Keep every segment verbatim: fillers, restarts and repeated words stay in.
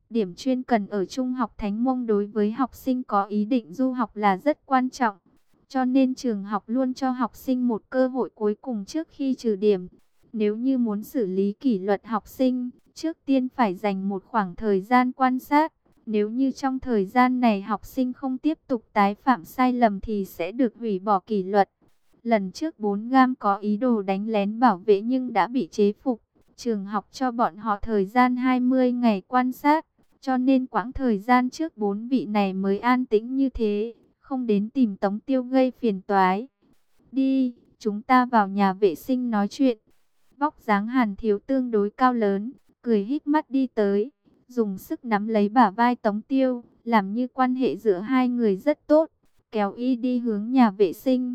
Điểm chuyên cần ở Trung học Thánh Mông đối với học sinh có ý định du học là rất quan trọng. Cho nên trường học luôn cho học sinh một cơ hội cuối cùng trước khi trừ điểm. Nếu như muốn xử lý kỷ luật học sinh, trước tiên phải dành một khoảng thời gian quan sát. Nếu như trong thời gian này học sinh không tiếp tục tái phạm sai lầm thì sẽ được hủy bỏ kỷ luật. Lần trước bốn gam có ý đồ đánh lén bảo vệ nhưng đã bị chế phục. Trường học cho bọn họ thời gian hai mươi ngày quan sát. Cho nên quãng thời gian trước bốn vị này mới an tĩnh như thế, không đến tìm Tống Tiêu gây phiền toái. Đi, chúng ta vào nhà vệ sinh nói chuyện. Vóc dáng Hàn Thiếu tương đối cao lớn, cười híp mắt đi tới, dùng sức nắm lấy bả vai Tống Tiêu, làm như quan hệ giữa hai người rất tốt, kéo y đi hướng nhà vệ sinh.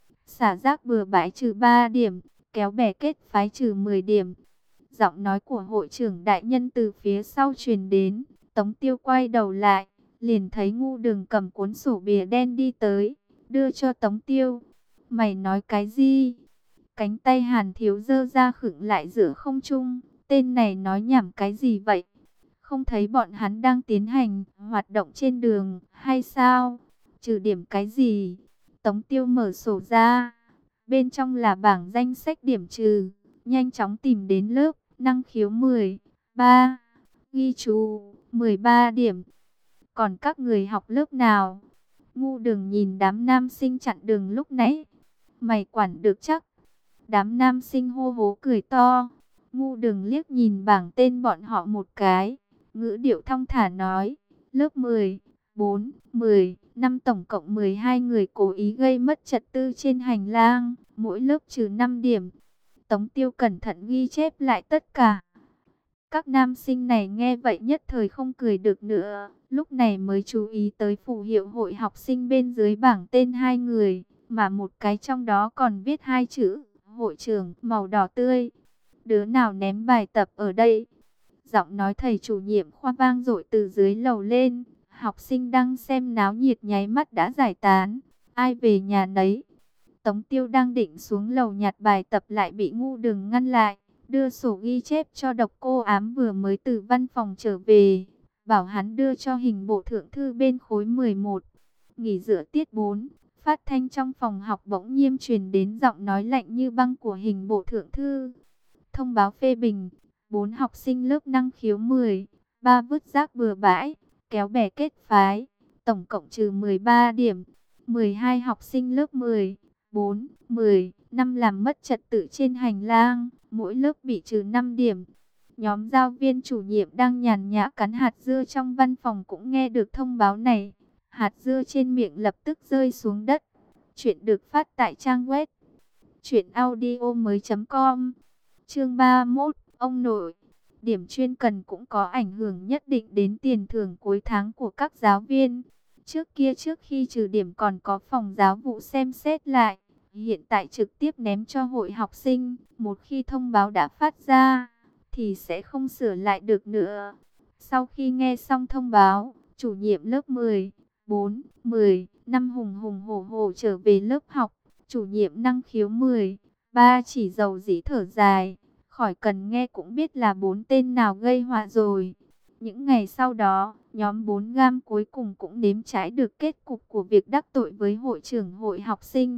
Xả rác bừa bãi trừ ba điểm, kéo bè kết phái trừ mười điểm. Giọng nói của hội trưởng đại nhân từ phía sau truyền đến. Tống Tiêu quay đầu lại, liền thấy Ngu Đường cầm cuốn sổ bìa đen đi tới, đưa cho Tống Tiêu. Mày nói cái gì? Cánh tay Hàn Thiếu giơ ra khựng lại giữa không trung. Tên này nói nhảm cái gì vậy? Không thấy bọn hắn đang tiến hành hoạt động trên đường hay sao? Trừ điểm cái gì? Tống Tiêu mở sổ ra. Bên trong là bảng danh sách điểm trừ. Nhanh chóng tìm đến lớp năng khiếu mười ba. Ghi chú mười ba điểm. Còn các người học lớp nào? Ngu Đường nhìn đám nam sinh chặn đường lúc nãy. Mày quản được chắc? Đám nam sinh hô hố cười to. Ngu Đường liếc nhìn bảng tên bọn họ một cái. Ngữ điệu thong thả nói. Lớp mười, bốn, mười, năm tổng cộng mười hai người cố ý gây mất trật tự trên hành lang. Mỗi lớp trừ năm điểm. Tống Tiêu cẩn thận ghi chép lại tất cả. Các nam sinh này nghe vậy nhất thời không cười được nữa, lúc này mới chú ý tới phù hiệu hội học sinh bên dưới bảng tên hai người, mà một cái trong đó còn viết hai chữ, hội trưởng, màu đỏ tươi. Đứa nào ném bài tập ở đây? Giọng nói thầy chủ nhiệm khoa vang dội từ dưới lầu lên, học sinh đang xem náo nhiệt nháy mắt đã giải tán, ai về nhà nấy. Tống Tiêu đang định xuống lầu nhặt bài tập lại bị Ngu Đường ngăn lại. Đưa sổ ghi chép cho Độc Cô Ám vừa mới từ văn phòng trở về, bảo hắn đưa cho hình bộ thượng thư bên khối mười một. Nghỉ giữa tiết bốn, phát thanh trong phòng học bỗng nhiên truyền đến giọng nói lạnh như băng của hình bộ thượng thư. Thông báo phê bình, bốn học sinh lớp năng khiếu mười ba vứt rác bừa bãi, kéo bè kết phái, tổng cộng trừ mười ba điểm. mười hai học sinh lớp mười, bốn, mười, năm làm mất trật tự trên hành lang, mỗi lớp bị trừ năm điểm. Nhóm giáo viên chủ nhiệm đang nhàn nhã cắn hạt dưa trong văn phòng cũng nghe được thông báo này. Hạt dưa trên miệng lập tức rơi xuống đất. Chuyện được phát tại trang web truyện audio mới chấm com. Chương ba mươi mốt, ông nội. Điểm chuyên cần cũng có ảnh hưởng nhất định đến tiền thưởng cuối tháng của các giáo viên. Trước kia trước khi trừ điểm còn có phòng giáo vụ xem xét lại. Hiện tại trực tiếp ném cho hội học sinh. Một khi thông báo đã phát ra, thì sẽ không sửa lại được nữa. Sau khi nghe xong thông báo, chủ nhiệm lớp mười, bốn, mười, năm hùng hùng hổ hổ trở về lớp học. Chủ nhiệm năng khiếu mười ba chỉ dầu dĩ thở dài. Khỏi cần nghe cũng biết là bốn tên nào gây họa rồi. Những ngày sau đó, nhóm bốn gam cuối cùng cũng nếm trải được kết cục của việc đắc tội với hội trưởng hội học sinh.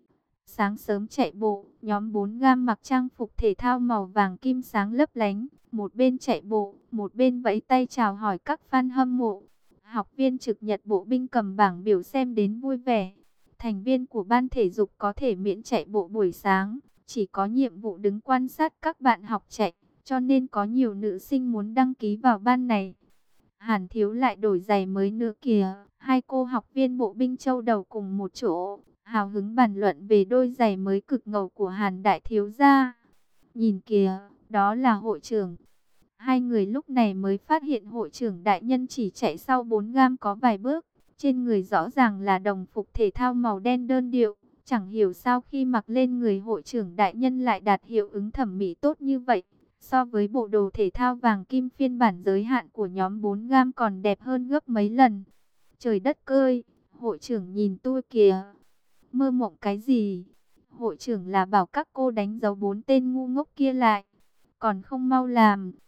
Sáng sớm chạy bộ, nhóm bốn gam mặc trang phục thể thao màu vàng kim sáng lấp lánh. Một bên chạy bộ, một bên vẫy tay chào hỏi các fan hâm mộ. Học viên trực nhật bộ binh cầm bảng biểu xem đến vui vẻ. Thành viên của ban thể dục có thể miễn chạy bộ buổi sáng. Chỉ có nhiệm vụ đứng quan sát các bạn học chạy, cho nên có nhiều nữ sinh muốn đăng ký vào ban này. Hàn Thiếu lại đổi giày mới nữa kìa. Hai cô học viên bộ binh châu đầu cùng một chỗ, hào hứng bàn luận về đôi giày mới cực ngầu của Hàn Đại Thiếu gia. Nhìn kìa, đó là hội trưởng. Hai người lúc này mới phát hiện hội trưởng đại nhân chỉ chạy sau bốn gam có vài bước. Trên người rõ ràng là đồng phục thể thao màu đen đơn điệu. Chẳng hiểu sao khi mặc lên người hội trưởng đại nhân lại đạt hiệu ứng thẩm mỹ tốt như vậy. So với bộ đồ thể thao vàng kim phiên bản giới hạn của nhóm bốn gam còn đẹp hơn gấp mấy lần. Trời đất ơi, hội trưởng nhìn tôi kìa. Mơ mộng cái gì? Hội trưởng là bảo các cô đánh dấu bốn tên ngu ngốc kia lại. Còn không mau làm.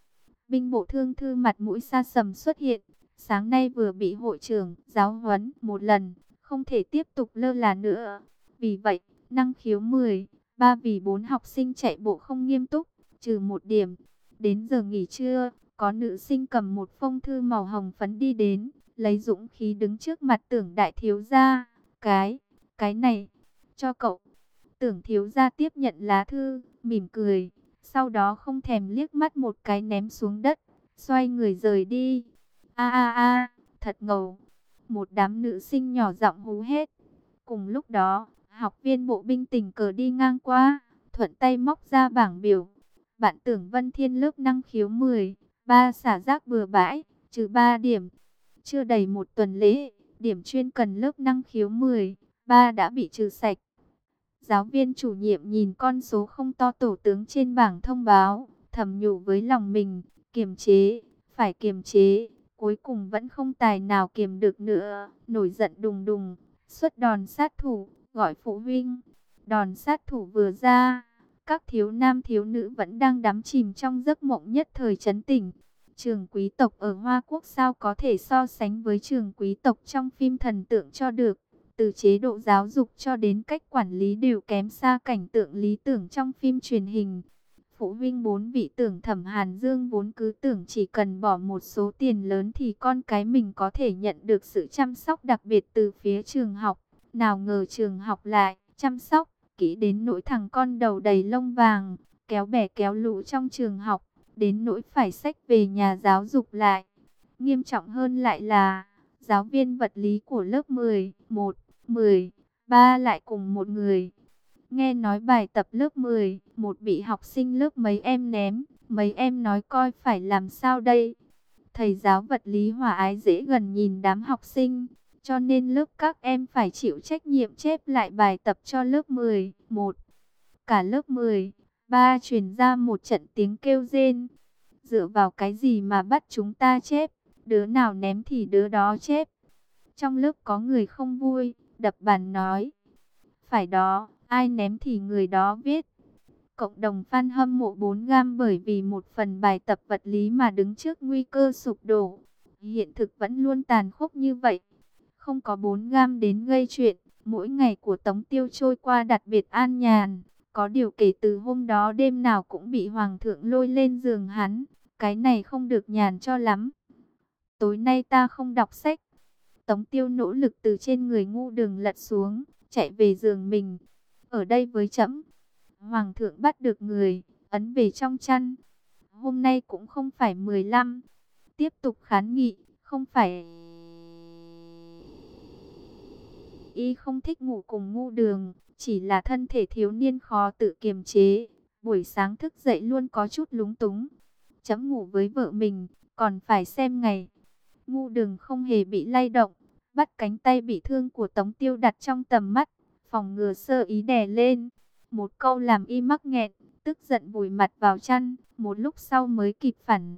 Binh bộ thương thư mặt mũi sa sầm xuất hiện. Sáng nay vừa bị hội trưởng giáo huấn một lần, không thể tiếp tục lơ là nữa. Vì vậy, năng khiếu mười, ba vì bốn học sinh chạy bộ không nghiêm túc, trừ một điểm. Đến giờ nghỉ trưa, có nữ sinh cầm một phong thư màu hồng phấn đi đến, lấy dũng khí đứng trước mặt Tưởng đại thiếu gia. Cái, cái này, cho cậu. Tưởng thiếu gia tiếp nhận lá thư, mỉm cười, sau đó không thèm liếc mắt một cái ném xuống đất, xoay người rời đi. A a a, thật ngầu. Một đám nữ sinh nhỏ giọng hú hét. Cùng lúc đó, học viên bộ binh tình cờ đi ngang qua, thuận tay móc ra bảng biểu. Bạn Tưởng Vân Thiên lớp năng khiếu mười, ba xả rác bừa bãi, trừ ba điểm. Chưa đầy một tuần lễ, điểm chuyên cần lớp năng khiếu mười, ba đã bị trừ sạch. Giáo viên chủ nhiệm nhìn con số không to tổ tướng trên bảng thông báo, thầm nhủ với lòng mình, kiềm chế, phải kiềm chế. Cuối cùng vẫn không tài nào kiềm được nữa, nổi giận đùng đùng, xuất đòn sát thủ, gọi phụ huynh. Đòn sát thủ vừa ra, các thiếu nam thiếu nữ vẫn đang đắm chìm trong giấc mộng nhất thời trấn tỉnh. Trường quý tộc ở Hoa Quốc sao có thể so sánh với trường quý tộc trong phim thần tượng cho được. Từ chế độ giáo dục cho đến cách quản lý đều kém xa cảnh tượng lý tưởng trong phim truyền hình. Phụ huynh bốn vị Tưởng Thẩm Hàn Dương vốn cứ tưởng chỉ cần bỏ một số tiền lớn thì con cái mình có thể nhận được sự chăm sóc đặc biệt từ phía trường học. Nào ngờ trường học lại chăm sóc kỹ đến nỗi thằng con đầu đầy lông vàng, kéo bè kéo lũ trong trường học, đến nỗi phải xách về nhà giáo dục lại. Nghiêm trọng hơn lại là giáo viên vật lý của lớp mười một, mười ba lại cùng một người. Nghe nói bài tập lớp mười một bị học sinh lớp mấy em ném, mấy em nói coi phải làm sao đây. Thầy giáo vật lý hòa ái dễ gần nhìn đám học sinh, cho nên lớp các em phải chịu trách nhiệm chép lại bài tập cho lớp mười một. Cả lớp mười ba truyền ra một trận tiếng kêu rên. Dựa vào cái gì mà bắt chúng ta chép, đứa nào ném thì đứa đó chép. Trong lớp có người không vui, đập bàn nói, phải đó, ai ném thì người đó viết. Cộng đồng fan hâm mộ bốn gam bởi vì một phần bài tập vật lý mà đứng trước nguy cơ sụp đổ. Hiện thực vẫn luôn tàn khốc như vậy. Không có bốn gam đến gây chuyện, mỗi ngày của Tống Tiêu trôi qua đặc biệt an nhàn. Có điều kể từ hôm đó đêm nào cũng bị Hoàng thượng lôi lên giường hắn. Cái này không được nhàn cho lắm. Tối nay ta không đọc sách. Tống Tiêu nỗ lực từ trên người Ngu Đường lật xuống, chạy về giường mình. Ở đây với trẫm. Hoàng thượng bắt được người, ấn về trong chăn. Hôm nay cũng không phải mười lăm. Tiếp tục kháng nghị, không phải y không thích ngủ cùng Ngu Đường, chỉ là thân thể thiếu niên khó tự kiềm chế. Buổi sáng thức dậy luôn có chút lúng túng. Trẫm ngủ với vợ mình, còn phải xem ngày. Ngu Đường không hề bị lay động, bắt cánh tay bị thương của Tống Tiêu đặt trong tầm mắt, phòng ngừa sơ ý đè lên. Một câu làm y mắc nghẹn, tức giận vùi mặt vào chăn, một lúc sau mới kịp phản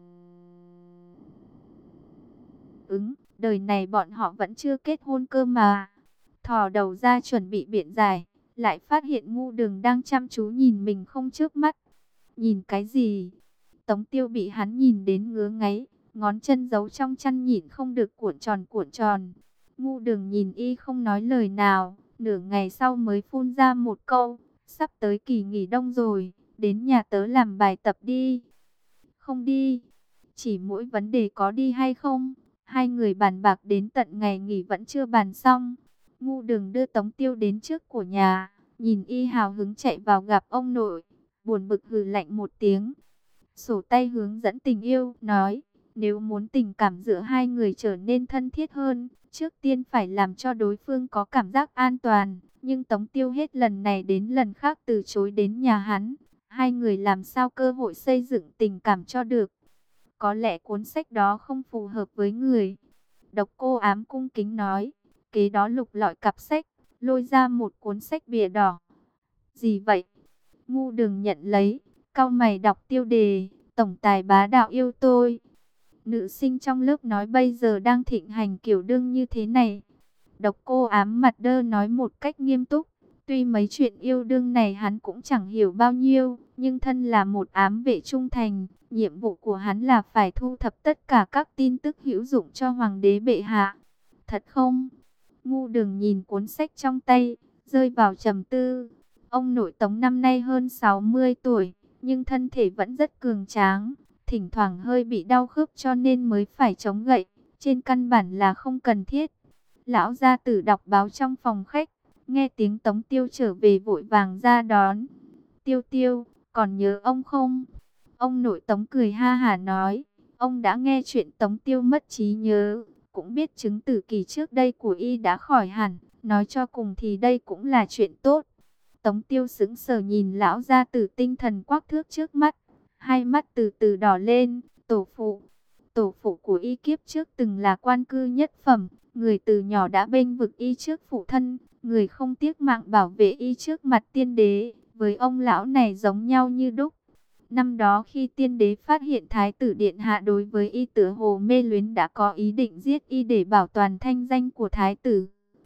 ứng, đời này bọn họ vẫn chưa kết hôn cơ mà. Thò đầu ra chuẩn bị biện giải, lại phát hiện Ngu Đường đang chăm chú nhìn mình không chớp mắt. Nhìn cái gì? Tống Tiêu bị hắn nhìn đến ngứa ngáy, ngón chân giấu trong chăn nhịn không được cuộn tròn cuộn tròn. Ngu Đường nhìn y không nói lời nào, nửa ngày sau mới phun ra một câu, sắp tới kỳ nghỉ đông rồi, đến nhà tớ làm bài tập đi. Không đi, chỉ mỗi vấn đề có đi hay không, hai người bàn bạc đến tận ngày nghỉ vẫn chưa bàn xong. Ngu Đường đưa Tống Tiêu đến trước của nhà, nhìn y hào hứng chạy vào gặp ông nội, buồn bực hừ lạnh một tiếng. Sổ tay hướng dẫn tình yêu, nói, nếu muốn tình cảm giữa hai người trở nên thân thiết hơn, trước tiên phải làm cho đối phương có cảm giác an toàn. Nhưng Tống Tiêu hết lần này đến lần khác từ chối đến nhà hắn. Hai người làm sao cơ hội xây dựng tình cảm cho được. Có lẽ cuốn sách đó không phù hợp với người. Độc Cô Ám cung kính nói. Kế đó lục lọi cặp sách, lôi ra một cuốn sách bìa đỏ. Gì vậy? Ngu Đường nhận lấy, cau mày đọc tiêu đề, tổng tài bá đạo yêu tôi. Nữ sinh trong lớp nói bây giờ đang thịnh hành kiểu đương như thế này. Độc Cô Ám mặt đơ nói một cách nghiêm túc. Tuy mấy chuyện yêu đương này hắn cũng chẳng hiểu bao nhiêu, nhưng thân là một ám vệ trung thành, nhiệm vụ của hắn là phải thu thập tất cả các tin tức hữu dụng cho hoàng đế bệ hạ. Thật không? Ngu Đường nhìn cuốn sách trong tay, rơi vào trầm tư. Ông nội Tống năm nay hơn sáu mươi tuổi, nhưng thân thể vẫn rất cường tráng, thỉnh thoảng hơi bị đau khớp cho nên mới phải chống gậy, trên căn bản là không cần thiết. Lão gia tử đọc báo trong phòng khách, nghe tiếng Tống Tiêu trở về vội vàng ra đón. Tiêu Tiêu, còn nhớ ông không? Ông nội Tống cười ha hả nói, ông đã nghe chuyện Tống Tiêu mất trí nhớ, cũng biết chứng tử kỳ trước đây của y đã khỏi hẳn, nói cho cùng thì đây cũng là chuyện tốt. Tống Tiêu sững sờ nhìn lão gia tử tinh thần quắc thước trước mắt, hai mắt từ từ đỏ lên. Tổ phụ, tổ phụ của y kiếp trước từng là quan cư nhất phẩm, người từ nhỏ đã bênh vực y trước phụ thân, người không tiếc mạng bảo vệ y trước mặt tiên đế, với ông lão này giống nhau như đúc. Năm đó khi tiên đế phát hiện thái tử điện hạ đối với y tựa hồ mê luyến, đã có ý định giết y để bảo toàn thanh danh của thái tử.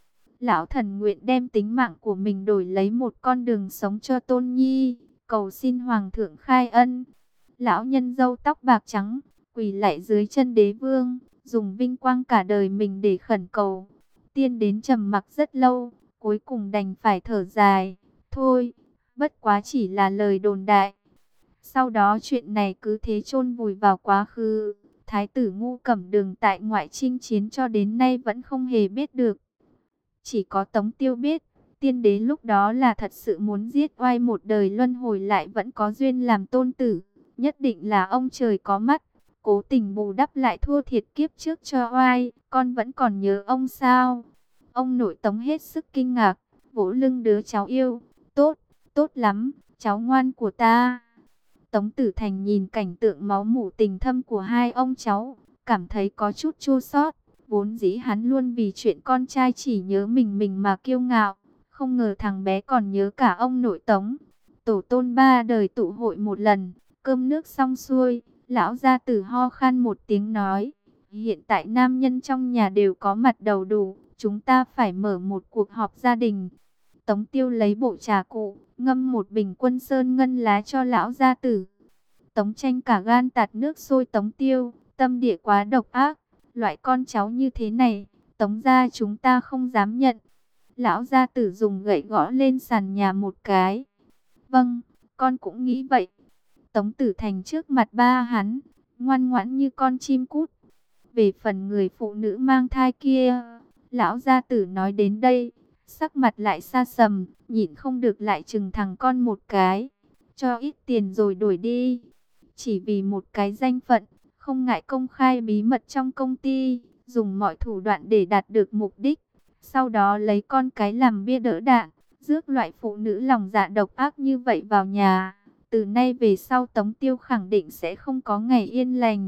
Lão thần nguyện đem tính mạng của mình đổi lấy một con đường sống cho Tôn Nhi, cầu xin hoàng thượng khai ân. Lão nhân râu tóc bạc trắng, quỳ lạy dưới chân đế vương, dùng vinh quang cả đời mình để khẩn cầu. Tiên đến trầm mặc rất lâu, cuối cùng đành phải thở dài. Thôi, bất quá chỉ là lời đồn đại. Sau đó chuyện này cứ thế chôn vùi vào quá khứ. Thái tử Ngu Cẩm Đường tại ngoại chinh chiến cho đến nay vẫn không hề biết được. Chỉ có Tống Tiêu biết, tiên đế lúc đó là thật sự muốn giết oai, một đời luân hồi lại vẫn có duyên làm tôn tử. Nhất định là ông trời có mắt, cố tình bù đắp lại thua thiệt kiếp trước cho oai. Con vẫn còn nhớ ông sao? Ông nội Tống hết sức kinh ngạc, vỗ lưng đứa cháu yêu. Tốt, tốt lắm, cháu ngoan của ta. Tống Tử Thành nhìn cảnh tượng máu mủ tình thâm của hai ông cháu, cảm thấy có chút chua xót. Vốn dĩ hắn luôn vì chuyện con trai chỉ nhớ mình mình mà kiêu ngạo, không ngờ thằng bé còn nhớ cả ông nội Tống. Tổ tôn ba đời tụ hội một lần, cơm nước xong xuôi, lão gia tử ho khan một tiếng nói, hiện tại nam nhân trong nhà đều có mặt đầu đủ, chúng ta phải mở một cuộc họp gia đình. Tống Tiêu lấy bộ trà cụ, ngâm một bình Quân Sơn ngân lá cho lão gia tử. Tống Tranh cả gan tạt nước sôi Tống Tiêu, tâm địa quá độc ác. Loại con cháu như thế này, Tống gia chúng ta không dám nhận. Lão gia tử dùng gậy gõ lên sàn nhà một cái. Vâng, con cũng nghĩ vậy. Tống Tử Thành trước mặt ba hắn, ngoan ngoãn như con chim cút. Về phần người phụ nữ mang thai kia, lão gia tử nói đến đây, sắc mặt lại xa sầm, nhịn không được lại chừng thằng con một cái. Cho ít tiền rồi đổi đi. Chỉ vì một cái danh phận, không ngại công khai bí mật trong công ty, dùng mọi thủ đoạn để đạt được mục đích. Sau đó lấy con cái làm bia đỡ đạn, rước loại phụ nữ lòng dạ độc ác như vậy vào nhà. Từ nay về sau Tống Tiêu khẳng định sẽ không có ngày yên lành.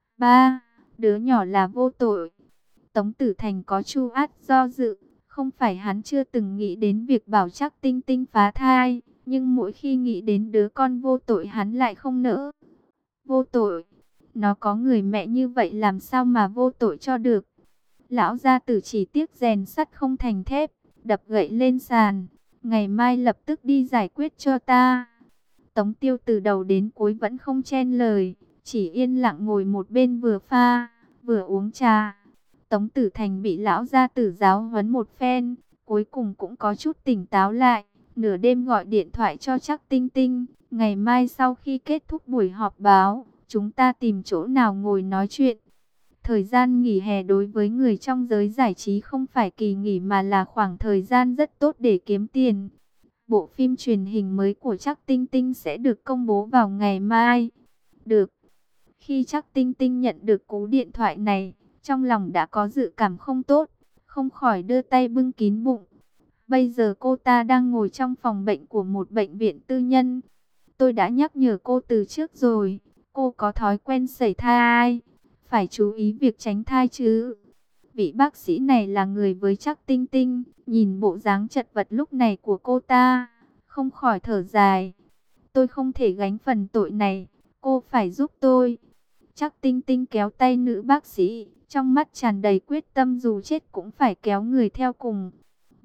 Ba, đứa nhỏ là vô tội. Tống Tử Thành có chu át do dự, không phải hắn chưa từng nghĩ đến việc bảo Trác Tinh Tinh phá thai, nhưng mỗi khi nghĩ đến đứa con vô tội hắn lại không nỡ. Vô tội? Nó có người mẹ như vậy làm sao mà vô tội cho được? Lão gia tử chỉ tiếc rèn sắt không thành thép, đập gậy lên sàn. Ngày mai lập tức đi giải quyết cho ta. Tống Tiêu từ đầu đến cuối vẫn không chen lời, chỉ yên lặng ngồi một bên vừa pha, vừa uống trà. Tống Tử Thành bị lão gia tử giáo huấn một phen, cuối cùng cũng có chút tỉnh táo lại. Nửa đêm gọi điện thoại cho Trác Tinh Tinh, ngày mai sau khi kết thúc buổi họp báo, chúng ta tìm chỗ nào ngồi nói chuyện. Thời gian nghỉ hè đối với người trong giới giải trí không phải kỳ nghỉ mà là khoảng thời gian rất tốt để kiếm tiền. Bộ phim truyền hình mới của Trác Tinh Tinh sẽ được công bố vào ngày mai. Được. Khi Trác Tinh Tinh nhận được cú điện thoại này, trong lòng đã có dự cảm không tốt, không khỏi đưa tay bưng kín bụng. Bây giờ cô ta đang ngồi trong phòng bệnh của một bệnh viện tư nhân. Tôi đã nhắc nhở cô từ trước rồi, cô có thói quen sẩy thai, phải chú ý việc tránh thai chứ. Vị bác sĩ này là người với Trác Tinh Tinh, nhìn bộ dáng chật vật lúc này của cô ta, không khỏi thở dài. Tôi không thể gánh phần tội này, cô phải giúp tôi. Trác Tinh Tinh kéo tay nữ bác sĩ, trong mắt tràn đầy quyết tâm dù chết cũng phải kéo người theo cùng.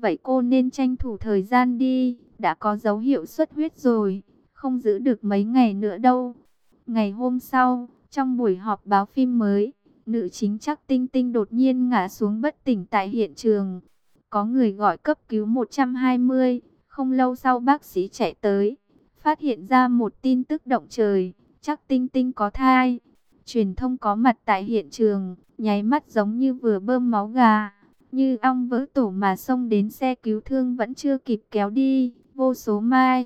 vậy cô nên tranh thủ thời gian đi, đã có dấu hiệu xuất huyết rồi, không giữ được mấy ngày nữa đâu. Ngày hôm sau, trong buổi họp báo phim mới, nữ chính Trác Tinh Tinh đột nhiên ngã xuống bất tỉnh tại hiện trường. Có người gọi cấp cứu một hai không, không lâu sau bác sĩ chạy tới, phát hiện ra một tin tức động trời, Trác Tinh Tinh có thai. Truyền thông có mặt tại hiện trường, nháy mắt giống như vừa bơm máu gà, như ong vỡ tổ mà xông đến xe cứu thương vẫn chưa kịp kéo đi, vô số mai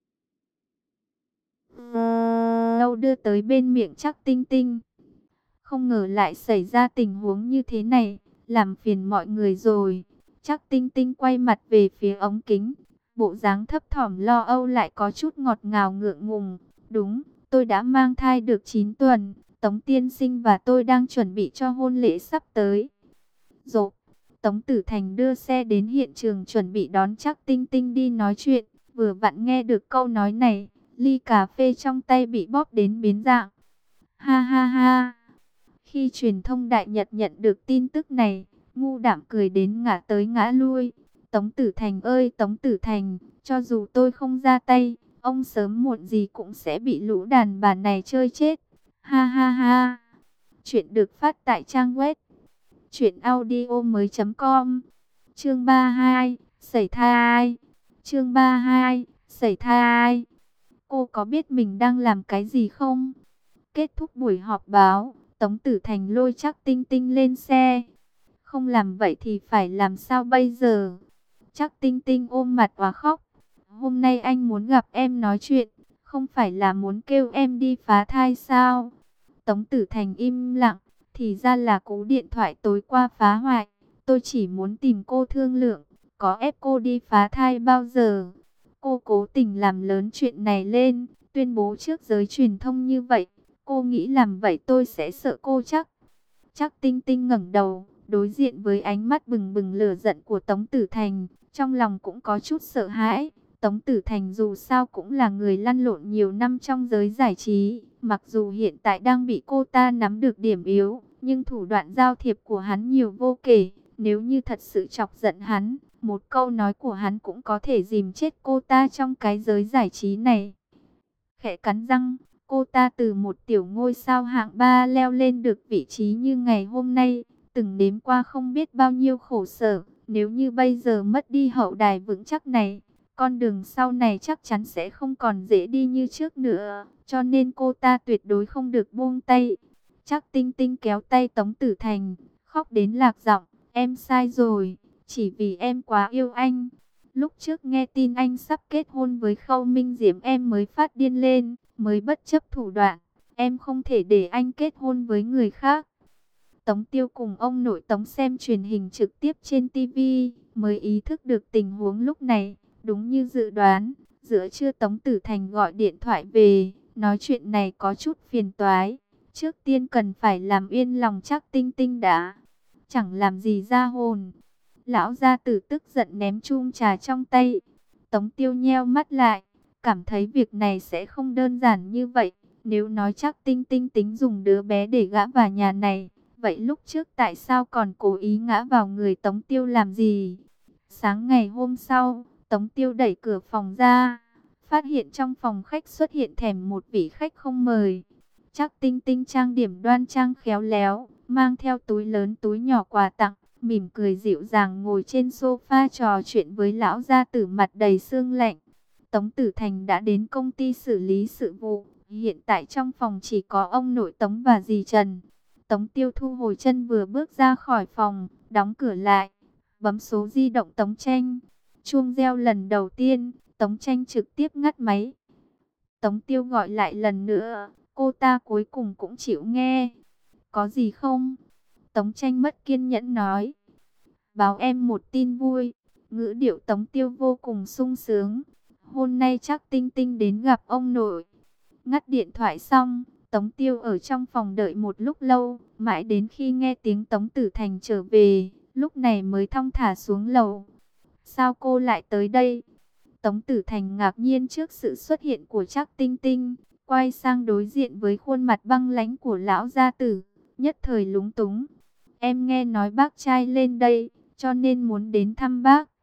lâu đưa tới bên miệng Trác Tinh Tinh. Không ngờ lại xảy ra tình huống như thế này, làm phiền mọi người rồi. Trác Tinh Tinh quay mặt về phía ống kính, bộ dáng thấp thỏm lo âu lại có chút ngọt ngào ngượng ngùng. Đúng, tôi đã mang thai được chín tuần, Tống tiên sinh và tôi đang chuẩn bị cho hôn lễ sắp tới. Rộp, Tống Tử Thành đưa xe đến hiện trường chuẩn bị đón Trác Tinh Tinh đi nói chuyện, vừa vặn nghe được câu nói này, ly cà phê trong tay bị bóp đến biến dạng. Ha ha ha. Khi truyền thông Đại Nhật nhận được tin tức này, ngu đảm cười đến ngã tới ngã lui. Tống Tử Thành ơi Tống Tử Thành, cho dù tôi không ra tay, ông sớm muộn gì cũng sẽ bị lũ đàn bà này chơi chết. Ha ha ha. Chuyện được phát tại trang web truyện audio mới chấm com. Chương ba mươi hai, sảy thai. Chương ba mươi hai, sảy thai. Cô có biết mình đang làm cái gì không? Kết thúc buổi họp báo, Tống Tử Thành lôi Trác Tinh Tinh lên xe. Không làm vậy thì phải làm sao bây giờ? Trác Tinh Tinh ôm mặt và khóc. Hôm nay anh muốn gặp em nói chuyện, không phải là muốn kêu em đi phá thai sao? Tống Tử Thành im lặng, thì ra là cú điện thoại tối qua phá hoại. Tôi chỉ muốn tìm cô thương lượng, có ép cô đi phá thai bao giờ? Cô cố tình làm lớn chuyện này lên, tuyên bố trước giới truyền thông như vậy. Cô nghĩ làm vậy tôi sẽ sợ cô chắc. Trác Tinh Tinh ngẩng đầu, đối diện với ánh mắt bừng bừng lửa giận của Tống Tử Thành, trong lòng cũng có chút sợ hãi. Tống Tử Thành dù sao cũng là người lăn lộn nhiều năm trong giới giải trí, mặc dù hiện tại đang bị cô ta nắm được điểm yếu, nhưng thủ đoạn giao thiệp của hắn nhiều vô kể. Nếu như thật sự chọc giận hắn, một câu nói của hắn cũng có thể dìm chết cô ta trong cái giới giải trí này. Khẽ cắn răng, cô ta từ một tiểu ngôi sao hạng ba leo lên được vị trí như ngày hôm nay, từng nếm qua không biết bao nhiêu khổ sở. Nếu như bây giờ mất đi hậu đài vững chắc này, con đường sau này chắc chắn sẽ không còn dễ đi như trước nữa. Cho nên cô ta tuyệt đối không được buông tay. Trác Tinh Tinh kéo tay Tống Tử Thành, khóc đến lạc giọng. Em sai rồi, chỉ vì em quá yêu anh. Lúc trước nghe tin anh sắp kết hôn với Khâu Minh Diễm em mới phát điên lên, mới bất chấp thủ đoạn. Em không thể để anh kết hôn với người khác. Tống Tiêu cùng ông nội Tống xem truyền hình trực tiếp trên ti vi, mới ý thức được tình huống lúc này. Đúng như dự đoán, giữa trưa Tống Tử Thành gọi điện thoại về, nói chuyện này có chút phiền toái. Trước tiên cần phải làm yên lòng Trác Tinh Tinh đã. Chẳng làm gì ra hồn. Lão gia tử tức giận ném chung trà trong tay. Tống Tiêu nheo mắt lại, cảm thấy việc này sẽ không đơn giản như vậy. Nếu nói Trác Tinh Tinh tính dùng đứa bé để gã vào nhà này, vậy lúc trước tại sao còn cố ý ngã vào người Tống Tiêu làm gì? Sáng ngày hôm sau, Tống Tiêu đẩy cửa phòng ra, phát hiện trong phòng khách xuất hiện thèm một vị khách không mời. Trác Tinh Tinh trang điểm đoan trang khéo léo, mang theo túi lớn túi nhỏ quà tặng, mỉm cười dịu dàng ngồi trên sofa trò chuyện với lão gia tử mặt đầy sương lạnh. Tống Tử Thành đã đến công ty xử lý sự vụ, hiện tại trong phòng chỉ có ông nội Tống và dì Trần. Tống Tiêu thu hồi chân vừa bước ra khỏi phòng, đóng cửa lại, bấm số di động Tống Tranh. Chuông reo lần đầu tiên, Tống Tranh trực tiếp ngắt máy. Tống Tiêu gọi lại lần nữa, cô ta cuối cùng cũng chịu nghe. Có gì không? Tống Tranh mất kiên nhẫn nói. Báo em một tin vui. Ngữ điệu Tống Tiêu vô cùng sung sướng. Hôm nay chắc Tinh Tinh đến gặp ông nội. Ngắt điện thoại xong, Tống Tiêu ở trong phòng đợi một lúc lâu, mãi đến khi nghe tiếng Tống Tử Thành trở về, lúc này mới thong thả xuống lầu. Sao cô lại tới đây? Tống Tử Thành ngạc nhiên trước sự xuất hiện của Trác Tinh Tinh, quay sang đối diện với khuôn mặt băng lãnh của lão gia tử, nhất thời lúng túng. Em nghe nói bác trai lên đây, cho nên muốn đến thăm bác.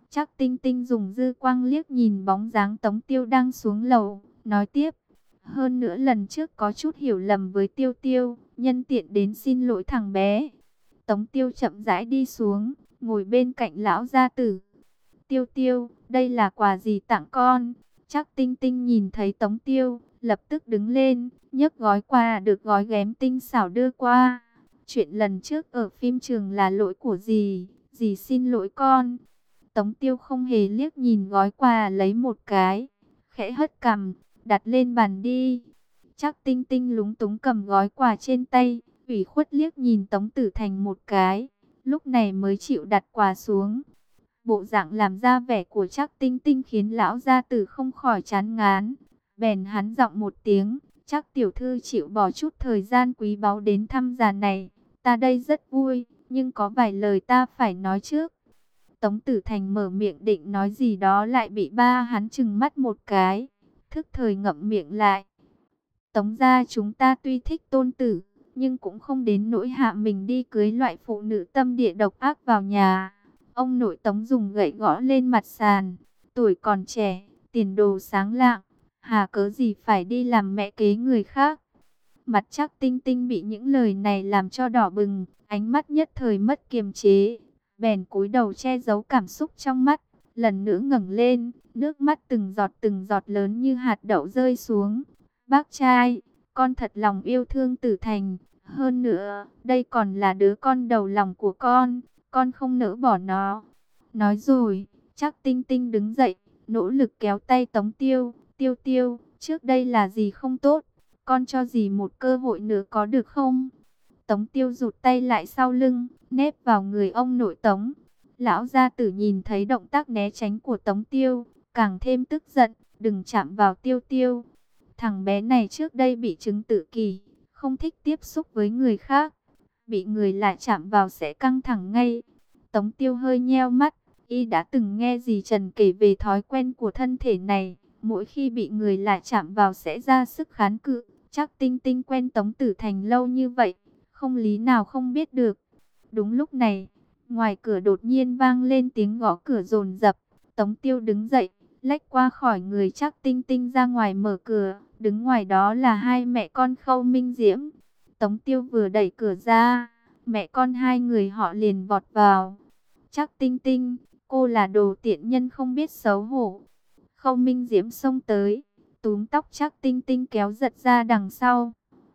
Trác Tinh Tinh dùng dư quang liếc nhìn bóng dáng Tống Tiêu đang xuống lầu, nói tiếp. Hơn nữa lần trước có chút hiểu lầm với Tiêu Tiêu, nhân tiện đến xin lỗi thằng bé. Tống Tiêu chậm rãi đi xuống, ngồi bên cạnh lão gia tử. Tiêu Tiêu, đây là quà gì tặng con? Trác Tinh Tinh nhìn thấy Tống Tiêu, lập tức đứng lên, nhấc gói quà được gói ghém tinh xảo đưa qua. Chuyện lần trước ở phim trường là lỗi của dì, dì xin lỗi con. Tống Tiêu không hề liếc nhìn gói quà, lấy một cái, khẽ hất cằm, đặt lên bàn đi. Trác Tinh Tinh lúng túng cầm gói quà trên tay, ủy khuất liếc nhìn Tống Tử Thành một cái, lúc này mới chịu đặt quà xuống. Bộ dạng làm ra vẻ của Trác Tinh Tinh khiến lão gia tử không khỏi chán ngán. Bèn hắn giọng một tiếng, Trác tiểu thư chịu bỏ chút thời gian quý báu đến thăm già này, ta đây rất vui, nhưng có vài lời ta phải nói trước. Tống Tử Thành mở miệng định nói gì đó lại bị ba hắn trừng mắt một cái, thức thời ngậm miệng lại. Tống gia chúng ta tuy thích tôn tử, nhưng cũng không đến nỗi hạ mình đi cưới loại phụ nữ tâm địa độc ác vào nhà. Ông nội Tống dùng gậy gõ lên mặt sàn, tuổi còn trẻ, tiền đồ sáng lạng, hà cớ gì phải đi làm mẹ kế người khác. Mặt Trác Tinh Tinh bị những lời này làm cho đỏ bừng, ánh mắt nhất thời mất kiềm chế, bèn cúi đầu che giấu cảm xúc trong mắt, lần nữa ngẩng lên, nước mắt từng giọt từng giọt lớn như hạt đậu rơi xuống. Bác trai, con thật lòng yêu thương Tử Thành, hơn nữa, đây còn là đứa con đầu lòng của con, con không nỡ bỏ nó. Nói rồi, Trác Tinh Tinh đứng dậy, nỗ lực kéo tay Tống Tiêu. Tiêu Tiêu, trước đây là gì không tốt, con cho dì một cơ hội nữa có được không? Tống Tiêu rụt tay lại sau lưng, nép vào người ông nội Tống. Lão gia tử nhìn thấy động tác né tránh của Tống Tiêu, càng thêm tức giận, đừng chạm vào Tiêu Tiêu. Thằng bé này trước đây bị chứng tự kỷ, không thích tiếp xúc với người khác, bị người lạ chạm vào sẽ căng thẳng ngay. Tống Tiêu hơi nheo mắt, y đã từng nghe dì Trần kể về thói quen của thân thể này, mỗi khi bị người lạ chạm vào sẽ ra sức kháng cự. Trác Tinh Tinh quen Tống Tử Thành lâu như vậy, không lý nào không biết được. Đúng lúc này, ngoài cửa đột nhiên vang lên tiếng gõ cửa dồn dập. Tống Tiêu đứng dậy, lách qua khỏi người Trác Tinh Tinh ra ngoài mở cửa. Đứng ngoài đó là hai mẹ con Khâu Minh Diễm. Tống Tiêu vừa đẩy cửa ra, mẹ con hai người họ liền vọt vào. Trác Tinh Tinh, cô là đồ tiện nhân không biết xấu hổ. Khâu Minh Diễm xông tới, túm tóc Trác Tinh Tinh kéo giật ra đằng sau.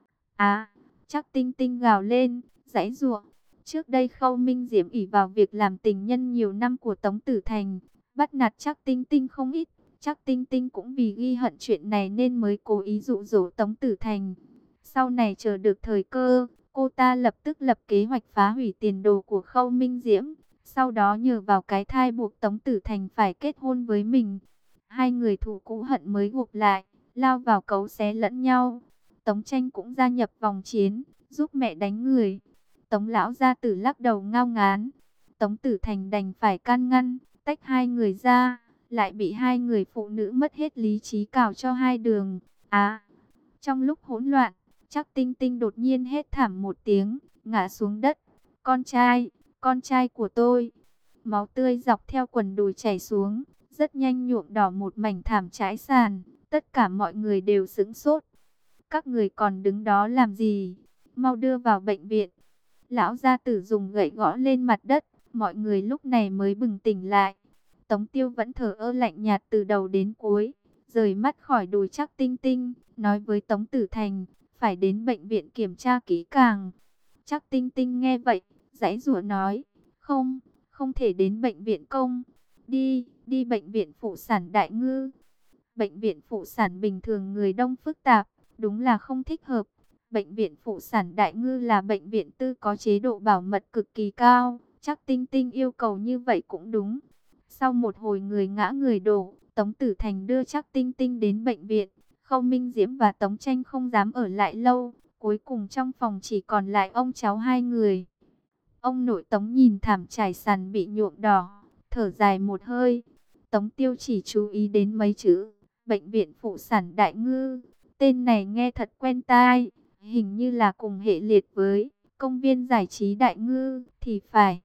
À, Trác Tinh Tinh gào lên, giãy giụa. Trước đây Khâu Minh Diễm ỷ vào việc làm tình nhân nhiều năm của Tống Tử Thành, bắt nạt Trác Tinh Tinh không ít. Trác Tinh Tinh cũng vì ghi hận chuyện này nên mới cố ý dụ dỗ Tống Tử Thành. Sau này chờ được thời cơ, cô ta lập tức lập kế hoạch phá hủy tiền đồ của Khâu Minh Diễm. Sau đó nhờ vào cái thai buộc Tống Tử Thành phải kết hôn với mình. Hai người thù cũ hận mới gục lại, lao vào cấu xé lẫn nhau. Tống Tranh cũng gia nhập vòng chiến, giúp mẹ đánh người. Tống lão gia tử lắc đầu ngao ngán. Tống Tử Thành đành phải can ngăn, tách hai người ra, lại bị hai người phụ nữ mất hết lý trí cào cho hai đường. À, trong lúc hỗn loạn, Trác Tinh Tinh đột nhiên hét thảm một tiếng, ngã xuống đất. Con trai, con trai của tôi. Máu tươi dọc theo quần đùi chảy xuống, rất nhanh nhuộm đỏ một mảnh thảm trải sàn. Tất cả mọi người đều sững sốt. Các người còn đứng đó làm gì? Mau đưa vào bệnh viện. Lão gia tử dùng gậy gõ lên mặt đất, mọi người lúc này mới bừng tỉnh lại. Tống Tiêu vẫn thờ ơ lạnh nhạt từ đầu đến cuối, rời mắt khỏi đùi Trác Tinh Tinh, nói với Tống Tử Thành, phải đến bệnh viện kiểm tra kỹ càng. Trác Tinh Tinh nghe vậy, giãy giụa nói, không, không thể đến bệnh viện công, đi, đi bệnh viện phụ sản Đại Ngư. Bệnh viện phụ sản bình thường người đông phức tạp, đúng là không thích hợp. Bệnh viện phụ sản Đại Ngư là bệnh viện tư có chế độ bảo mật cực kỳ cao, Trác Tinh Tinh yêu cầu như vậy cũng đúng. Sau một hồi người ngã người đổ, Tống Tử Thành đưa Trác Tinh Tinh đến bệnh viện. Khâu Minh Diễm và Tống Tranh không dám ở lại lâu, cuối cùng trong phòng chỉ còn lại ông cháu hai người. Ông nội Tống nhìn thảm trải sàn bị nhuộm đỏ, thở dài một hơi. Tống Tiêu chỉ chú ý đến mấy chữ, bệnh viện phụ sản Đại Ngư. Tên này nghe thật quen tai, hình như là cùng hệ liệt với công viên giải trí Đại Ngư thì phải.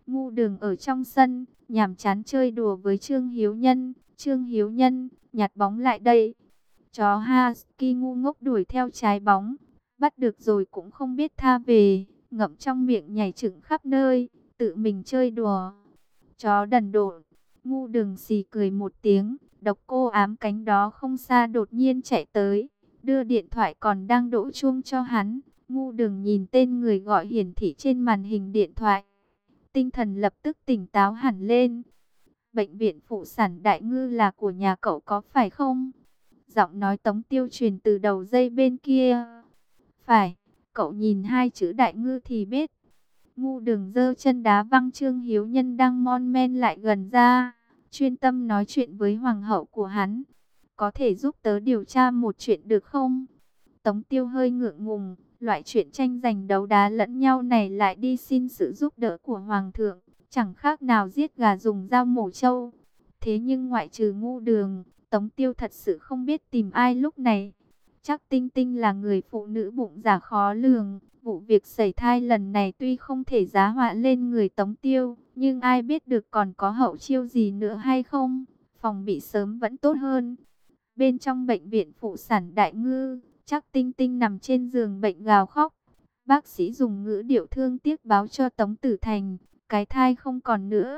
Ngu Đường ở trong sân, nhàm chán chơi đùa với Trương Hiếu Nhân. Trương Hiếu Nhân, nhặt bóng lại đây. Chó Husky ngu ngốc đuổi theo trái bóng, bắt được rồi cũng không biết tha về, ngậm trong miệng nhảy trửng khắp nơi, tự mình chơi đùa. Chó đần độn. Ngu Đường xì cười một tiếng, độc cô ám cánh đó không xa đột nhiên chạy tới, đưa điện thoại còn đang đổ chuông cho hắn. Ngu Đường nhìn tên người gọi hiển thị trên màn hình điện thoại, tinh thần lập tức tỉnh táo hẳn lên. Bệnh viện phụ sản Đại Ngư là của nhà cậu có phải không? Giọng nói Tống Tiêu truyền từ đầu dây bên kia. Phải, cậu nhìn hai chữ Đại Ngư thì biết. Ngu Đường giơ chân đá văng Trương Hiếu Nhân đang mon men lại gần ra, chuyên tâm nói chuyện với hoàng hậu của hắn. Có thể giúp tớ điều tra một chuyện được không? Tống Tiêu hơi ngượng ngùng, loại chuyện tranh giành đấu đá lẫn nhau này lại đi xin sự giúp đỡ của hoàng thượng, chẳng khác nào giết gà dùng dao mổ trâu. Thế nhưng ngoại trừ Ngu Đường, Tống Tiêu thật sự không biết tìm ai lúc này. Chắc Tinh Tinh là người phụ nữ bụng dạ khó lường. Vụ việc sẩy thai lần này tuy không thể giá họa lên người Tống Tiêu, nhưng ai biết được còn có hậu chiêu gì nữa hay không. Phòng bị sớm vẫn tốt hơn. Bên trong bệnh viện phụ sản Đại Ngư, chắc Tinh Tinh nằm trên giường bệnh gào khóc. Bác sĩ dùng ngữ điệu thương tiếc báo cho Tống Tử Thành, cái thai không còn nữa.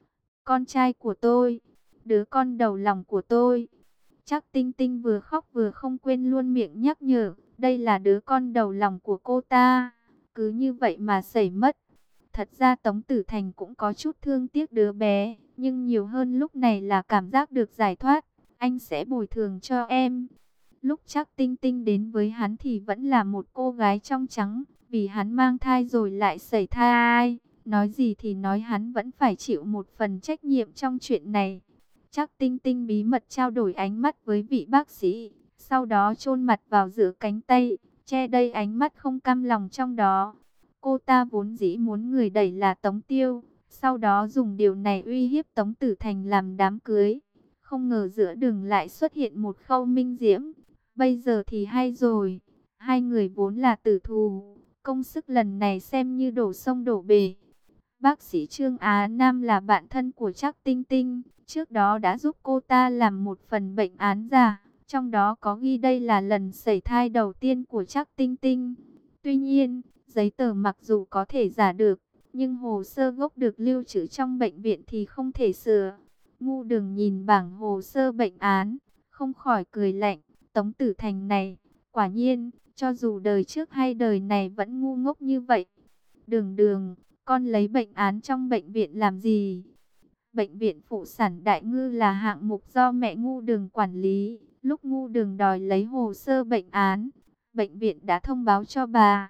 Con trai của tôi, đứa con đầu lòng của tôi. Chắc Tinh Tinh vừa khóc vừa không quên luôn miệng nhắc nhở, đây là đứa con đầu lòng của cô ta. Cứ như vậy mà sẩy mất. Thật ra Tống Tử Thành cũng có chút thương tiếc đứa bé, nhưng nhiều hơn lúc này là cảm giác được giải thoát. Anh sẽ bồi thường cho em. Lúc chắc Tinh Tinh đến với hắn thì vẫn là một cô gái trong trắng, vì hắn mang thai rồi lại sẩy thai. Nói gì thì nói hắn vẫn phải chịu một phần trách nhiệm trong chuyện này. Chắc Tinh Tinh bí mật trao đổi ánh mắt với vị bác sĩ, sau đó chôn mặt vào giữa cánh tay, che đầy ánh mắt không cam lòng trong đó. Cô ta vốn dĩ muốn người đẩy là Tống Tiêu, sau đó dùng điều này uy hiếp Tống Tử Thành làm đám cưới. Không ngờ giữa đường lại xuất hiện một Khâu Minh Diễm. Bây giờ thì hay rồi, hai người vốn là tử thù, công sức lần này xem như đổ sông đổ bể. Bác sĩ Trương Á Nam là bạn thân của Trác Tinh Tinh, trước đó đã giúp cô ta làm một phần bệnh án giả, trong đó có ghi đây là lần sẩy thai đầu tiên của Trác Tinh Tinh. Tuy nhiên, giấy tờ mặc dù có thể giả được, nhưng hồ sơ gốc được lưu trữ trong bệnh viện thì không thể sửa. Ngu Đường nhìn bảng hồ sơ bệnh án, không khỏi cười lạnh, Tống Tử Thành này, quả nhiên, cho dù đời trước hay đời này vẫn ngu ngốc như vậy. Đường Đường, con lấy bệnh án trong bệnh viện làm gì? Bệnh viện phụ sản Đại Ngư là hạng mục do mẹ Ngu Đường quản lý. Lúc Ngu Đường đòi lấy hồ sơ bệnh án, bệnh viện đã thông báo cho bà.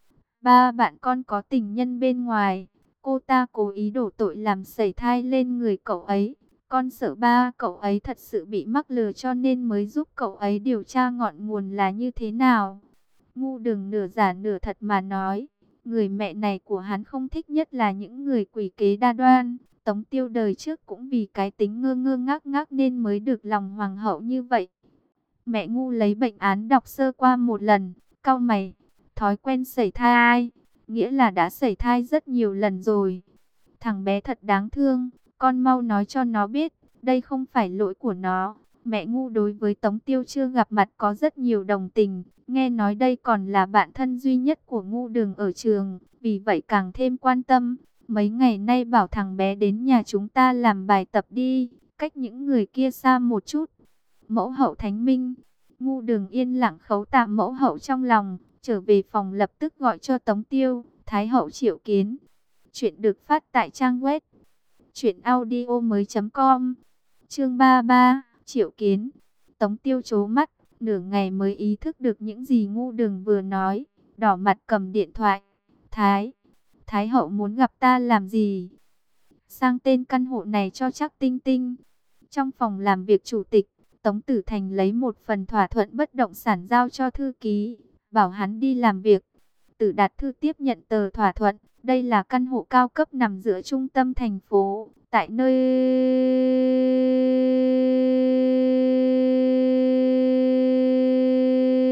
Ba bạn con có tình nhân bên ngoài, cô ta cố ý đổ tội làm sẩy thai lên người cậu ấy. Con sợ ba cậu ấy thật sự bị mắc lừa cho nên mới giúp cậu ấy điều tra ngọn nguồn là như thế nào. Ngu Đường nửa giả nửa thật mà nói. Người mẹ này của hắn không thích nhất là những người quỷ kế đa đoan. Tống Tiêu đời trước cũng vì cái tính ngơ ngơ ngác ngác nên mới được lòng hoàng hậu như vậy. Mẹ Ngu lấy bệnh án đọc sơ qua một lần, cau mày, thói quen sẩy thai, nghĩa là đã sẩy thai rất nhiều lần rồi. Thằng bé thật đáng thương, con mau nói cho nó biết, đây không phải lỗi của nó. Mẹ Ngu đối với Tống Tiêu chưa gặp mặt có rất nhiều đồng tình, nghe nói đây còn là bạn thân duy nhất của Ngu Đường ở trường, vì vậy càng thêm quan tâm. Mấy ngày nay bảo thằng bé đến nhà chúng ta làm bài tập đi, cách những người kia xa một chút. Mẫu hậu Thánh Minh. Ngu Đường yên lặng khấu tạ mẫu hậu trong lòng, trở về phòng lập tức gọi cho Tống Tiêu, Thái hậu triệu kiến. Chuyện được phát tại trang web truyện audio mới chấm com. Chương ba mươi ba, triệu kiến. Tống Tiêu trố mắt, nửa ngày mới ý thức được những gì Ngu Đường vừa nói, đỏ mặt cầm điện thoại. Thái, Thái hậu muốn gặp ta làm gì? Sang tên căn hộ này cho Trác Tinh Tinh. Trong phòng làm việc chủ tịch, Tống Tử Thành lấy một phần thỏa thuận bất động sản giao cho thư ký, bảo hắn đi làm việc. Tử Đạt Thư tiếp nhận tờ thỏa thuận. Đây là căn hộ cao cấp nằm giữa trung tâm thành phố, tại nơi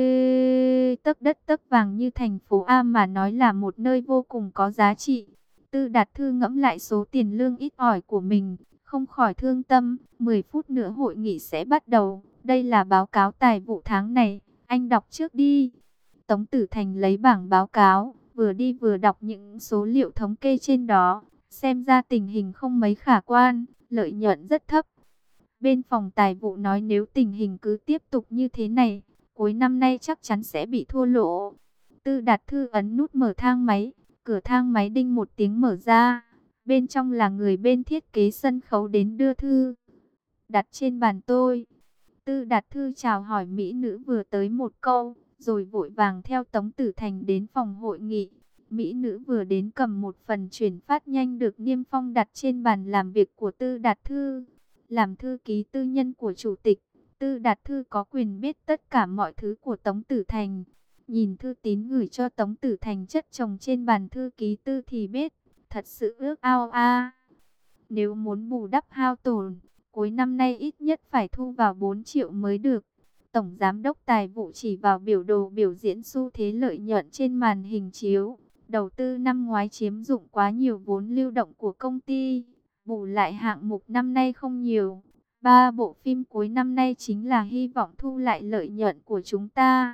tấc đất tấc vàng như thành phố A mà nói là một nơi vô cùng có giá trị. Tư Đạt Thư ngẫm lại số tiền lương ít ỏi của mình, không khỏi thương tâm. mười phút nữa hội nghị sẽ bắt đầu. Đây là báo cáo tài vụ tháng này, anh đọc trước đi. Tống Tử Thành lấy bảng báo cáo, vừa đi vừa đọc những số liệu thống kê trên đó. Xem ra tình hình không mấy khả quan, lợi nhuận rất thấp. Bên phòng tài vụ nói nếu tình hình cứ tiếp tục như thế này, cuối năm nay chắc chắn sẽ bị thua lỗ. Tư Đạt Thư ấn nút mở thang máy, cửa thang máy đinh một tiếng mở ra. Bên trong là người bên thiết kế sân khấu đến đưa thư. Đặt trên bàn tôi. Tư Đạt Thư chào hỏi mỹ nữ vừa tới một câu, rồi vội vàng theo Tống Tử Thành đến phòng hội nghị. Mỹ nữ vừa đến cầm một phần chuyển phát nhanh được niêm phong đặt trên bàn làm việc của Tư Đạt Thư. Làm thư ký tư nhân của chủ tịch, Tư Đạt Thư có quyền biết tất cả mọi thứ của Tống Tử Thành. Nhìn thư tín gửi cho Tống Tử Thành chất chồng trên bàn thư ký tư thì biết, thật sự ước ao a. Nếu muốn bù đắp hao tổn, cuối năm nay ít nhất phải thu vào bốn triệu mới được. Tổng Giám đốc Tài vụ chỉ vào biểu đồ biểu diễn xu thế lợi nhuận trên màn hình chiếu. Đầu tư năm ngoái chiếm dụng quá nhiều vốn lưu động của công ty, bù lại hạng mục năm nay không nhiều. Ba bộ phim cuối năm nay chính là hy vọng thu lại lợi nhuận của chúng ta.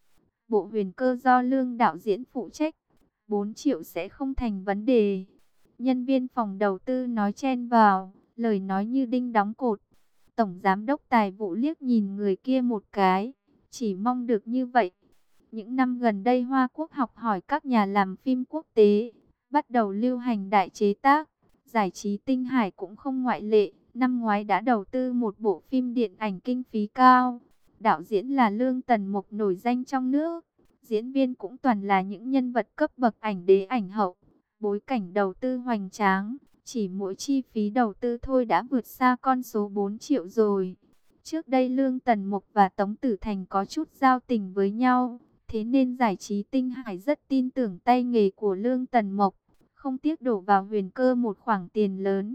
Bộ Huyền Cơ do Lương đạo diễn phụ trách, bốn triệu sẽ không thành vấn đề. Nhân viên phòng đầu tư nói chen vào, lời nói như đinh đóng cột. Tổng Giám đốc Tài vụ liếc nhìn người kia một cái, chỉ mong được như vậy. Những năm gần đây Hoa Quốc học hỏi các nhà làm phim quốc tế, bắt đầu lưu hành đại chế tác. Giải trí Tinh Hải cũng không ngoại lệ, năm ngoái đã đầu tư một bộ phim điện ảnh kinh phí cao. Đạo diễn là Lương Tần Mục nổi danh trong nước, diễn viên cũng toàn là những nhân vật cấp bậc ảnh đế ảnh hậu. Bối cảnh đầu tư hoành tráng, chỉ mỗi chi phí đầu tư thôi đã vượt xa con số bốn triệu rồi. Trước đây Lương Tần Mục và Tống Tử Thành có chút giao tình với nhau, thế nên Giải trí Tinh Hải rất tin tưởng tay nghề của Lương Tần Mục, không tiếc đổ vào Huyền Cơ một khoản tiền lớn.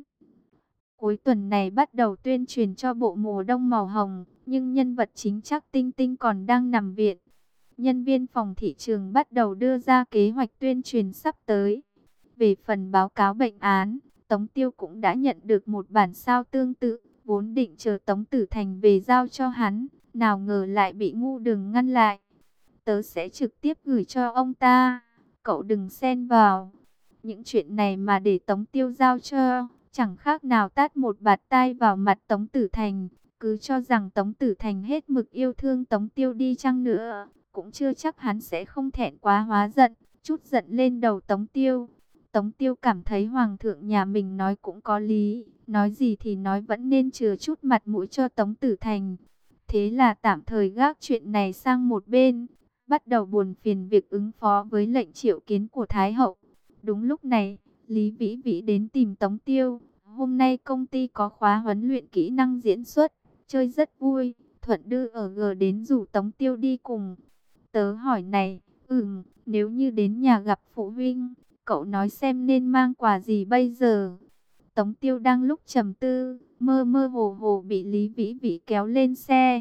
Cuối tuần này bắt đầu tuyên truyền cho bộ Mùa Đông Màu Hồng, nhưng nhân vật chính Trác Tinh Tinh còn đang nằm viện. Nhân viên phòng thị trường bắt đầu đưa ra kế hoạch tuyên truyền sắp tới. Về phần báo cáo bệnh án, Tống Tiêu cũng đã nhận được một bản sao tương tự, vốn định chờ Tống Tử Thành về giao cho hắn, nào ngờ lại bị Ngu Đường ngăn lại. Tớ sẽ trực tiếp gửi cho ông ta, cậu đừng xen vào. Những chuyện này mà để Tống Tiêu giao cho, chẳng khác nào tát một bạt tai vào mặt Tống Tử Thành. Cứ cho rằng Tống Tử Thành hết mực yêu thương Tống Tiêu đi chăng nữa, cũng chưa chắc hắn sẽ không thẹn quá hóa giận, chút giận lên đầu Tống Tiêu. Tống Tiêu cảm thấy Hoàng thượng nhà mình nói cũng có lý, nói gì thì nói vẫn nên chừa chút mặt mũi cho Tống Tử Thành. Thế là tạm thời gác chuyện này sang một bên, bắt đầu buồn phiền việc ứng phó với lệnh triệu kiến của Thái Hậu. Đúng lúc này, Lý Vĩ Vĩ đến tìm Tống Tiêu. Hôm nay công ty có khóa huấn luyện kỹ năng diễn xuất, chơi rất vui. Thuận đưa ở G đến rủ Tống Tiêu đi cùng. Tớ hỏi này, ừm, nếu như đến nhà gặp phụ huynh, cậu nói xem nên mang quà gì bây giờ? Tống Tiêu đang lúc trầm tư, mơ mơ hồ hồ bị Lý Vĩ Vĩ kéo lên xe.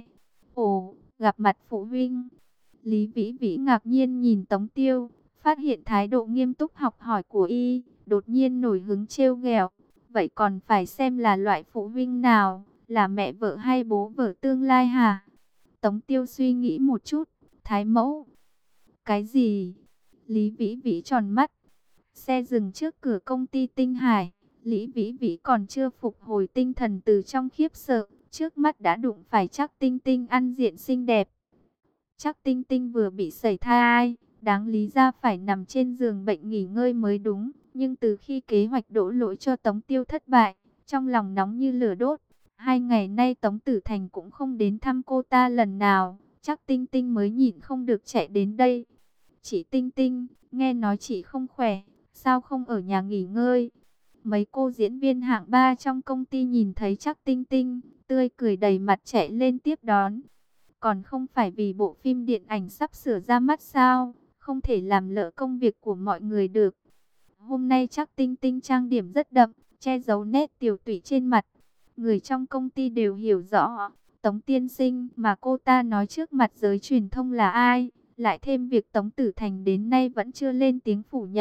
Ồ, gặp mặt phụ huynh. Lý Vĩ Vĩ ngạc nhiên nhìn Tống Tiêu, phát hiện thái độ nghiêm túc học hỏi của y, đột nhiên nổi hứng trêu ghẹo. Vậy còn phải xem là loại phụ huynh nào, là mẹ vợ hay bố vợ tương lai hả? Tống Tiêu suy nghĩ một chút, thái mẫu. Cái gì? Lý Vĩ Vĩ tròn mắt. Xe dừng trước cửa công ty Tinh Hải. Lý Vĩ Vĩ còn chưa phục hồi tinh thần từ trong khiếp sợ, trước mắt đã đụng phải Trác Tinh Tinh ăn diện xinh đẹp. Trác Tinh Tinh vừa bị sẩy thai, đáng lý ra phải nằm trên giường bệnh nghỉ ngơi mới đúng, nhưng từ khi kế hoạch đổ lỗi cho Tống Tiêu thất bại, trong lòng nóng như lửa đốt. Hai ngày nay Tống Tử Thành cũng không đến thăm cô ta lần nào, Trác Tinh Tinh mới nhịn không được chạy đến đây. Chị Tinh Tinh, nghe nói chị không khỏe, sao không ở nhà nghỉ ngơi? Mấy cô diễn viên hạng ba trong công ty nhìn thấy Trác Tinh Tinh, tươi cười đầy mặt chạy lên tiếp đón. Còn không phải vì bộ phim điện ảnh sắp sửa ra mắt sao, không thể làm lỡ công việc của mọi người được. Hôm nay Trác Tinh Tinh trang điểm rất đậm, che giấu nét tiều tụy trên mặt. Người trong công ty đều hiểu rõ, Tống tiên sinh mà cô ta nói trước mặt giới truyền thông là ai. Lại thêm việc Tống Tử Thành đến nay vẫn chưa lên tiếng phủ nhận,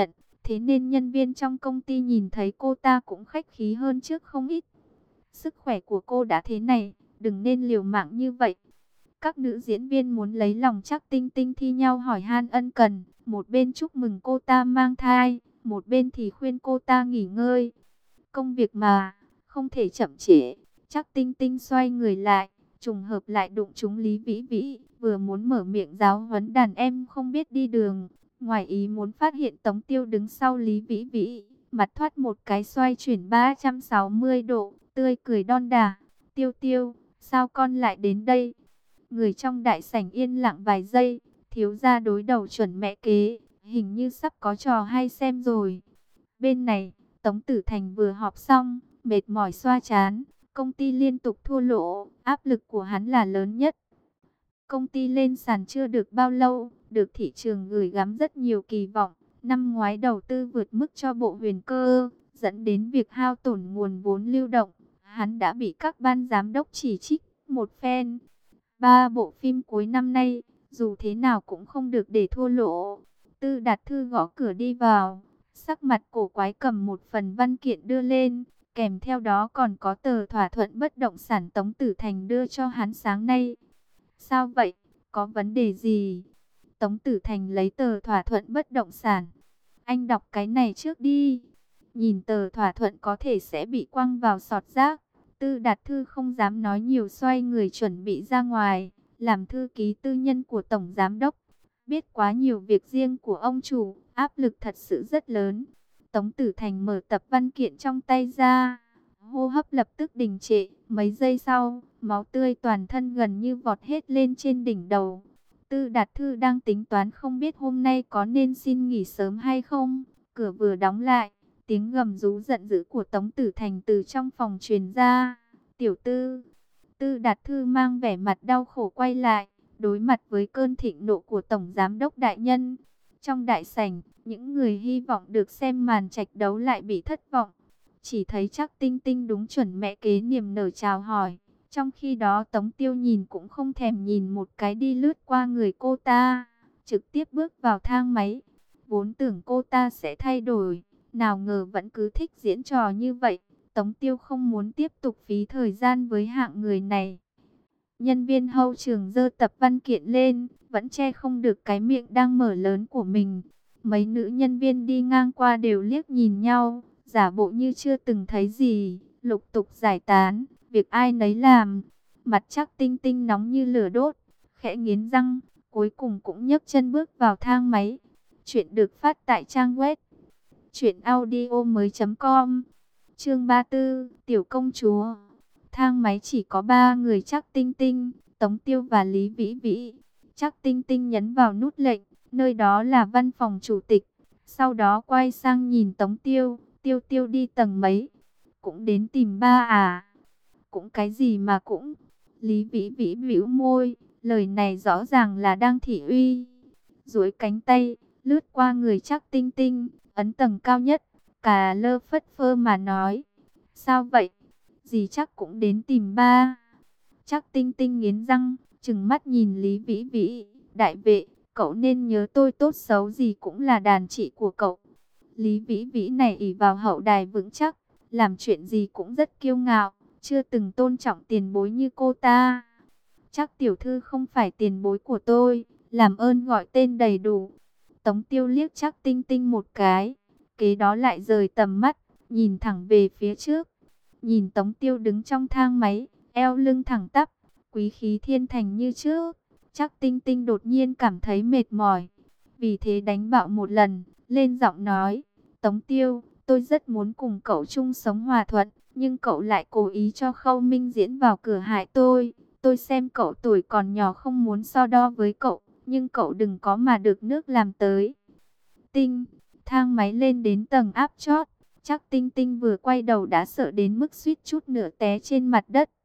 Thế nên nhân viên trong công ty nhìn thấy cô ta cũng khách khí hơn trước không ít. Sức khỏe của cô đã thế này, đừng nên liều mạng như vậy. Các nữ diễn viên muốn lấy lòng Trác Tinh Tinh thi nhau hỏi han ân cần, một bên chúc mừng cô ta mang thai, một bên thì khuyên cô ta nghỉ ngơi. Công việc mà, không thể chậm trễ. Trác Tinh Tinh xoay người lại, trùng hợp lại đụng trúng Lý Vĩ Vĩ, vừa muốn mở miệng giáo huấn đàn em không biết đi đường, ngoài ý muốn phát hiện Tống Tiêu đứng sau Lý Vĩ Vĩ, mặt thoát một cái xoay chuyển ba trăm sáu mươi độ, tươi cười đon đả. Tiêu Tiêu, sao con lại đến đây? Người trong đại sảnh yên lặng vài giây, thiếu gia đối đầu chuẩn mẹ kế, hình như sắp có trò hay xem rồi. Bên này, Tống Tử Thành vừa họp xong, mệt mỏi xoa trán, công ty liên tục thua lỗ, áp lực của hắn là lớn nhất. Công ty lên sàn chưa được bao lâu, được thị trường gửi gắm rất nhiều kỳ vọng. Năm ngoái đầu tư vượt mức cho bộ huyền cơ, dẫn đến việc hao tổn nguồn vốn lưu động. Hắn đã bị các ban giám đốc chỉ trích một phen. Ba bộ phim cuối năm nay, dù thế nào cũng không được để thua lỗ. Tư Đạt Thư gõ cửa đi vào, sắc mặt cổ quái cầm một phần văn kiện đưa lên, kèm theo đó còn có tờ thỏa thuận bất động sản Tống Tử Thành đưa cho hắn sáng nay. Sao vậy? Có vấn đề gì? Tống Tử Thành lấy tờ thỏa thuận bất động sản. Anh đọc cái này trước đi. Nhìn tờ thỏa thuận có thể sẽ bị quăng vào sọt rác. Tư Đạt Thư không dám nói nhiều, xoay người chuẩn bị ra ngoài. Làm thư ký tư nhân của Tổng Giám Đốc. Biết quá nhiều việc riêng của ông chủ, áp lực thật sự rất lớn. Tống Tử Thành mở tập văn kiện trong tay ra. Hô hấp lập tức đình trệ. Mấy giây sau, máu tươi toàn thân gần như vọt hết lên trên đỉnh đầu. Tư Đạt Thư đang tính toán không biết hôm nay có nên xin nghỉ sớm hay không. Cửa vừa đóng lại, tiếng gầm rú giận dữ của Tống Tử Thành từ trong phòng truyền ra. Tiểu Tư. Tư Đạt Thư mang vẻ mặt đau khổ quay lại, đối mặt với cơn thịnh nộ của Tổng Giám Đốc đại nhân. Trong đại sảnh, những người hy vọng được xem màn trạch đấu lại bị thất vọng. Chỉ thấy Trác Tinh Tinh đúng chuẩn mẹ kế niềm nở chào hỏi. Trong khi đó Tống Tiêu nhìn cũng không thèm nhìn một cái đi lướt qua người cô ta, trực tiếp bước vào thang máy. Vốn tưởng cô ta sẽ thay đổi, nào ngờ vẫn cứ thích diễn trò như vậy. Tống Tiêu không muốn tiếp tục phí thời gian với hạng người này. Nhân viên hậu trường giơ tập văn kiện lên, vẫn che không được cái miệng đang mở lớn của mình. Mấy nữ nhân viên đi ngang qua đều liếc nhìn nhau, giả bộ như chưa từng thấy gì, lục tục giải tán, việc ai nấy làm. Mặt Trác Tinh Tinh nóng như lửa đốt, khẽ nghiến răng, cuối cùng cũng nhấc chân bước vào thang máy. Chuyện được phát tại trang web truyện audio mới chấm com. Chương ba mươi tư, Tiểu công chúa. Thang máy chỉ có ba người: Trác Tinh Tinh, Tống Tiêu và Lý Vĩ Vĩ. Trác Tinh Tinh nhấn vào nút lệnh, nơi đó là văn phòng chủ tịch. Sau đó quay sang nhìn Tống Tiêu, Tiêu Tiêu đi tầng mấy? Cũng đến tìm ba à? Cũng cái gì mà cũng? Lý Vĩ Vĩ bĩu môi, lời này rõ ràng là đang thị uy. Duỗi cánh tay, lướt qua người Trác Tinh Tinh, ấn tầng cao nhất, cà lơ phất phơ mà nói. Sao vậy? Dì chắc cũng đến tìm ba. Trác Tinh Tinh nghiến răng, trừng mắt nhìn Lý Vĩ Vĩ. Đại vệ, cậu nên nhớ tôi tốt xấu gì cũng là đàn chị của cậu. Lý Vĩ Vĩ này ỷ vào hậu đài vững chắc, làm chuyện gì cũng rất kiêu ngạo, chưa từng tôn trọng tiền bối như cô ta. Trác tiểu thư không phải tiền bối của tôi, làm ơn gọi tên đầy đủ. Tống Tiêu liếc Trác Tinh Tinh một cái, kế đó lại rời tầm mắt, nhìn thẳng về phía trước. Nhìn Tống Tiêu đứng trong thang máy, eo lưng thẳng tắp, quý khí thiên thành như trước. Trác Tinh Tinh đột nhiên cảm thấy mệt mỏi, vì thế đánh bạo một lần, lên giọng nói: Tống Tiêu, tôi rất muốn cùng cậu chung sống hòa thuận, nhưng cậu lại cố ý cho Khâu Minh Diễn vào cửa hại tôi. Tôi xem cậu tuổi còn nhỏ không muốn so đo với cậu, nhưng cậu đừng có mà được nước làm tới. Tinh, thang máy lên đến tầng áp chót. Trác Tinh Tinh vừa quay đầu đã sợ đến mức suýt chút nữa té trên mặt đất.